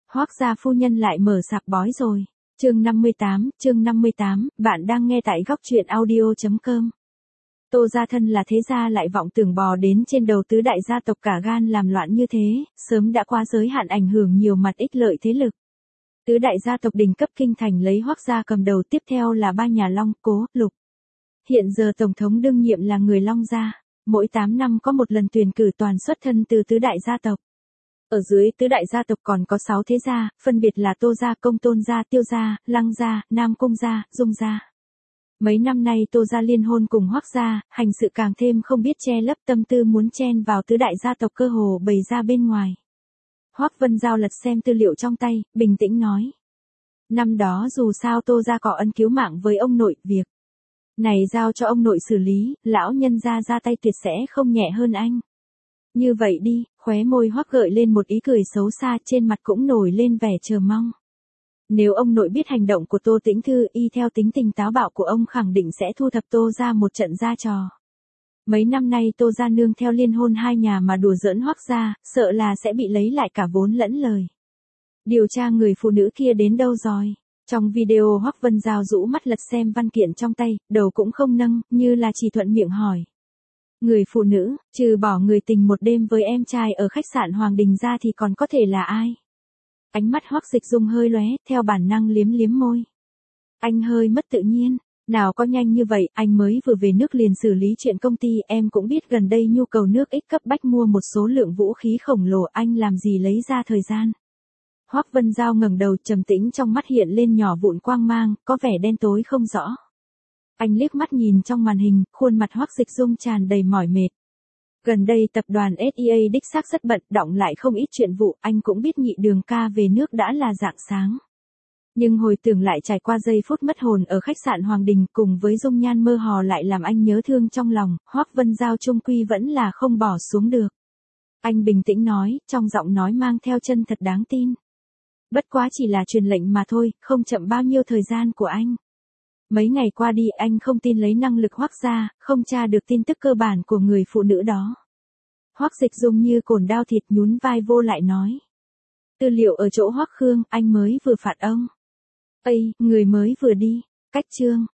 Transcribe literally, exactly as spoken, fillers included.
Hoác gia phu nhân lại mở sạp bói rồi. Chương năm mươi tám, chương năm mươi tám, bạn đang nghe tại góc truyện audio chấm com. Tô gia thân là thế gia lại vọng tưởng bò đến trên đầu tứ đại gia tộc cả gan làm loạn như thế, sớm đã qua giới hạn ảnh hưởng nhiều mặt ích lợi thế lực. Tứ đại gia tộc đỉnh cấp kinh thành lấy Hoác gia cầm đầu, tiếp theo là ba nhà Long, Cố, Lục. Hiện giờ tổng thống đương nhiệm là người Long gia, mỗi tám năm có một lần tuyển cử toàn xuất thân từ tứ đại gia tộc. Ở dưới tứ đại gia tộc còn có sáu thế gia, phân biệt là Tô gia, Công Tôn gia, Tiêu gia, Lăng gia, Nam Cung gia, Dung gia. Mấy năm nay Tô gia liên hôn cùng Hoác gia, hành sự càng thêm không biết che lấp, tâm tư muốn chen vào tứ đại gia tộc cơ hồ bày ra bên ngoài. Hoác Vân Giao lật xem tư liệu trong tay, bình tĩnh nói. Năm đó dù sao Tô gia có ân cứu mạng với ông nội, việc này giao cho ông nội xử lý, lão nhân gia ra tay tuyệt sẽ không nhẹ hơn anh. Như vậy đi, khóe môi Hoác gợi lên một ý cười xấu xa, trên mặt cũng nổi lên vẻ chờ mong. Nếu ông nội biết hành động của Tô Tĩnh Thư, y theo tính tình táo bạo của ông khẳng định sẽ thu thập Tô gia một trận ra trò. Mấy năm nay Tô gia nương theo liên hôn hai nhà mà đùa giỡn Hoác gia, sợ là sẽ bị lấy lại cả vốn lẫn lời. Điều tra người phụ nữ kia đến đâu rồi? Trong video Hoác Vân Giao rũ mắt lật xem văn kiện trong tay, đầu cũng không nâng, như là chỉ thuận miệng hỏi. Người phụ nữ, trừ bỏ người tình một đêm với em trai ở khách sạn Hoàng Đình ra thì còn có thể là ai? Ánh mắt Hoác Dịch Dung hơi lóe, theo bản năng liếm liếm môi. Anh hơi mất tự nhiên, nào có nhanh như vậy, anh mới vừa về nước liền xử lý chuyện công ty, em cũng biết gần đây nhu cầu nước ích cấp bách mua một số lượng vũ khí khổng lồ, anh làm gì lấy ra thời gian. Hoác Vân Giao ngẩng đầu, trầm tĩnh, trong mắt hiện lên nhỏ vụn quang mang, có vẻ đen tối không rõ. Anh liếc mắt nhìn trong màn hình, khuôn mặt Hoác Dịch Dung tràn đầy mỏi mệt. Gần đây tập đoàn ét e a đích xác rất bận, đọng lại không ít chuyện vụ, anh cũng biết Nhị Đường ca về nước đã là rạng sáng. Nhưng hồi tưởng lại trải qua giây phút mất hồn ở khách sạn Hoàng Đình cùng với dung nhan mơ hồ lại làm anh nhớ thương trong lòng, Hoác Vân Giao chung quy vẫn là không bỏ xuống được. Anh bình tĩnh nói, trong giọng nói mang theo chân thật đáng tin. Bất quá chỉ là truyền lệnh mà thôi, không chậm bao nhiêu thời gian của anh. Mấy ngày qua đi anh không tin lấy năng lực Hoác gia, không tra được tin tức cơ bản của người phụ nữ đó. Hoác Dịch Dung như cồn đao thịt, nhún vai vô lại nói. Tư liệu ở chỗ Hoác Khương, anh mới vừa phạt ông. Ây, người mới vừa đi, cách chương,